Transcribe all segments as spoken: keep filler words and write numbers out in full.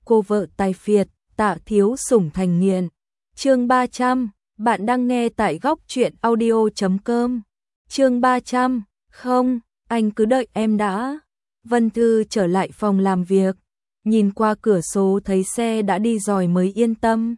cô vợ tài phiệt, Tạ thiếu sủng thành nghiện. Chương ba trăm, bạn đang nghe tại góc truyện audio chấm com. Chương ba trăm, không, anh cứ đợi em đã. Vân Thư trở lại phòng làm việc, nhìn qua cửa sổ thấy xe đã đi rồi mới yên tâm.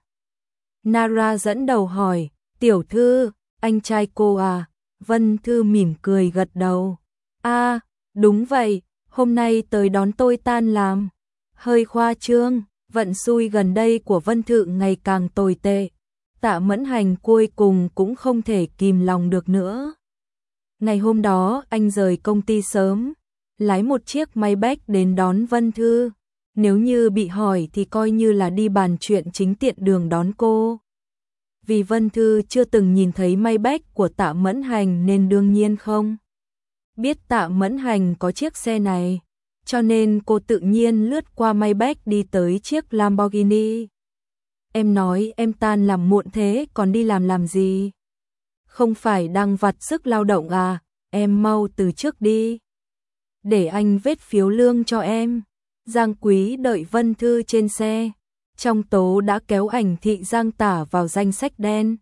Nara dẫn đầu hỏi, tiểu thư, anh trai cô à? Vân Thư mỉm cười gật đầu. À, đúng vậy, hôm nay tới đón tôi tan làm. Hơi khoa trương, vận xui gần đây của Vân Thư ngày càng tồi tệ. Tạ Mẫn Hành cuối cùng cũng không thể kìm lòng được nữa. Ngày hôm đó anh rời công ty sớm, lái một chiếc máy bách đến đón Vân Thư. Nếu như bị hỏi thì coi như là đi bàn chuyện chính tiện đường đón cô. Vì Vân Thư chưa từng nhìn thấy máy bách của Tạ Mẫn Hành nên đương nhiên không biết Tạ Mẫn Hành có chiếc xe này, cho nên cô tự nhiên lướt qua máy bách đi tới chiếc Lamborghini. Em nói em tan làm muộn thế còn đi làm làm gì? Không phải đang vặt sức lao động à? Em mau từ trước đi, để anh vết phiếu lương cho em. Giang Quý đợi Vân Thư trên xe, trong tố đã kéo ảnh thị Giang Tả vào danh sách đen.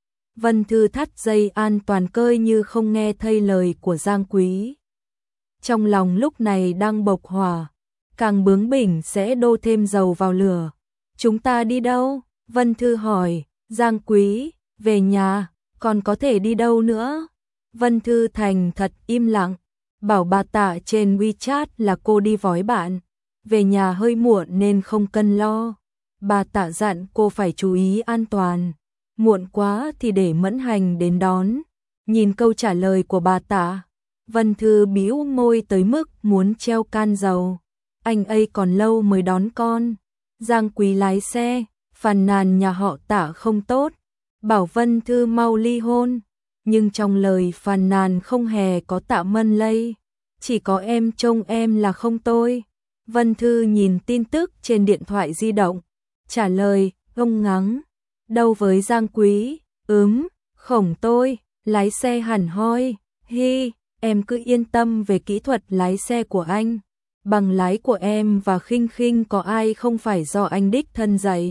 Vân Thư thắt dây an toàn cơi như không nghe thấy lời của Giang Quý. Trong lòng lúc này đang bộc hỏa, càng bướng bỉnh sẽ đổ thêm dầu vào lửa. Chúng ta đi đâu? Vân Thư hỏi. Giang Quý, về nhà, còn có thể đi đâu nữa? Vân Thư thành thật im lặng, bảo bà Tạ trên WeChat là cô đi vói bạn, về nhà hơi muộn nên không cần lo. Bà Tạ dặn cô phải chú ý an toàn, muộn quá thì để Mẫn Hành đến đón. Nhìn câu trả lời của bà Tạ, Vân Thư bĩu môi tới mức muốn treo can dầu. Anh ấy còn lâu mới đón con. Giang Quý lái xe, phàn nàn nhà họ Tạ không tốt, bảo Vân Thư mau ly hôn. Nhưng trong lời phàn nàn không hề có Tạ Mân Lây, chỉ có em trông em là không tôi. Vân Thư nhìn tin tức trên điện thoại di động, trả lời, ngông ngắng. Đâu với Giang Quý, ướm, khổng tôi, lái xe hẳn hoi, hi, em cứ yên tâm về kỹ thuật lái xe của anh. Bằng lái của em và Khinh Khinh có ai không phải do anh đích thân dạy.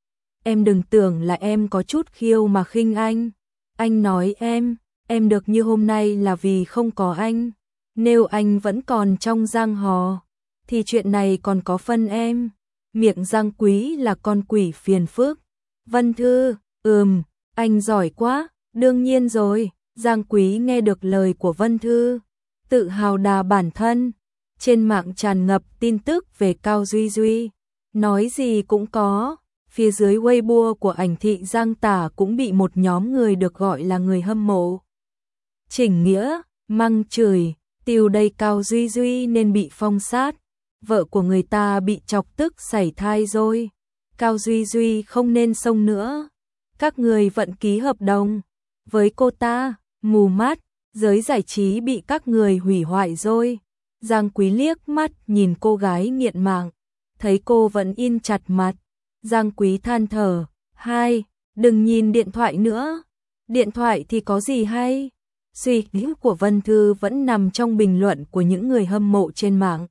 Em đừng tưởng là em có chút khiêu mà khinh anh. Anh nói em, em được như hôm nay là vì không có anh. Nếu anh vẫn còn trong giang hồ, thì chuyện này còn có phân em. Miệng Giang Quý là con quỷ phiền phức. Vân Thư, ừm, anh giỏi quá, đương nhiên rồi. Giang Quý nghe được lời của Vân Thư, tự hào đà bản thân. Trên mạng tràn ngập tin tức về Cao Duy Duy, nói gì cũng có. Phía dưới Weibo của ảnh thị Giang Tả cũng bị một nhóm người được gọi là người hâm mộ Chỉnh Nghĩa, măng chửi, tiêu đây Cao Duy Duy nên bị phong sát. Vợ của người ta bị chọc tức sảy thai rồi. Cao Duy Duy không nên xông nữa. Các người vẫn ký hợp đồng với cô ta, mù mắt, giới giải trí bị các người hủy hoại rồi. Giang Quý liếc mắt nhìn cô gái nghiện mạng, thấy cô vẫn in chặt mặt. Giang Quý than thở, hai, đừng nhìn điện thoại nữa. Điện thoại thì có gì hay? Suy nghĩ của Vân Thư vẫn nằm trong bình luận của những người hâm mộ trên mạng.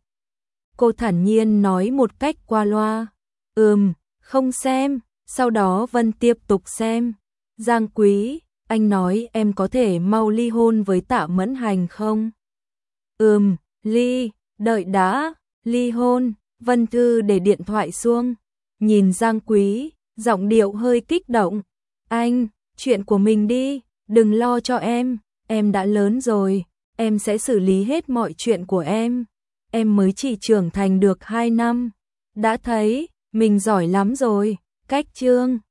Cô thản nhiên nói một cách qua loa, ừm, không xem. Sau đó Vân tiếp tục xem. Giang Quý, anh nói em có thể mau ly hôn với Tạ Mẫn Hành không? Ừm, ly, đợi đã, ly hôn. Vân Thư để điện thoại xuống, nhìn Giang Quý, giọng điệu hơi kích động. Anh, chuyện của mình đi, đừng lo cho em, em đã lớn rồi, em sẽ xử lý hết mọi chuyện của em. Em mới chỉ trưởng thành được hai năm, đã thấy, mình giỏi lắm rồi. Cách chương